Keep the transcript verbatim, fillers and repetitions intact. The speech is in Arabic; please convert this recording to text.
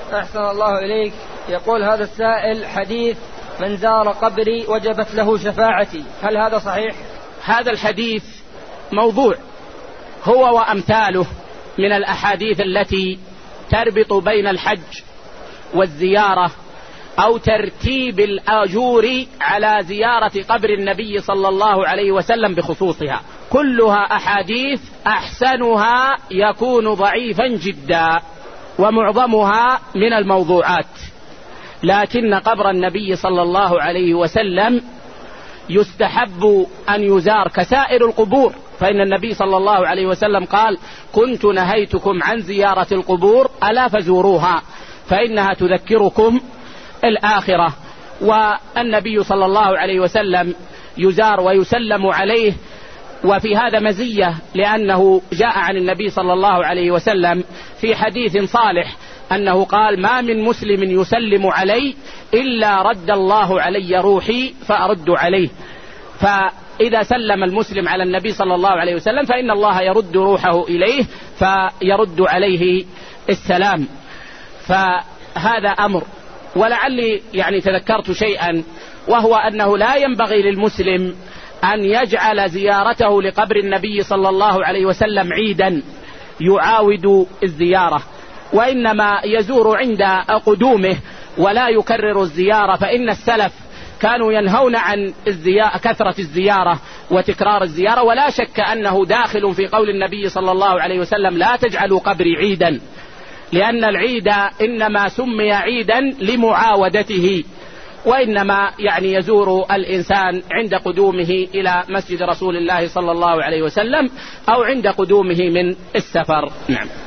أحسن الله إليك. يقول هذا السائل: حديث من زار قبري وجبت له شفاعتي، هل هذا صحيح؟ هذا الحديث موضوع، هو وأمثاله من الأحاديث التي تربط بين الحج والزيارة أو ترتيب الآجور على زيارة قبر النبي صلى الله عليه وسلم بخصوصها، كلها أحاديث أحسنها يكون ضعيفا جدا ومعظمها من الموضوعات. لكن قبر النبي صلى الله عليه وسلم يستحب أن يزار كسائر القبور، فإن النبي صلى الله عليه وسلم قال: كنت نهيتكم عن زيارة القبور ألا فزوروها فإنها تذكركم الآخرة. والنبي صلى الله عليه وسلم يزار ويسلم عليه، وفي هذا مزية، لأنه جاء عن النبي صلى الله عليه وسلم في حديث صالح أنه قال: ما من مسلم يسلم علي إلا رد الله علي روحي فأرد عليه. فإذا سلم المسلم على النبي صلى الله عليه وسلم فإن الله يرد روحه إليه فيرد عليه السلام. فهذا أمر. ولعلي يعني تذكرت شيئا، وهو أنه لا ينبغي للمسلم أن يجعل زيارته لقبر النبي صلى الله عليه وسلم عيدا يعاود الزيارة، وإنما يزور عند قدومه ولا يكرر الزيارة. فإن السلف كانوا ينهون عن الزيارة، كثرة الزيارة وتكرار الزيارة، ولا شك أنه داخل في قول النبي صلى الله عليه وسلم: لا تجعلوا قبري عيدا، لأن العيد إنما سمي عيدا لمعاودته، وإنما يعني يزور الإنسان عند قدومه إلى مسجد رسول الله صلى الله عليه وسلم أو عند قدومه من السفر. نعم.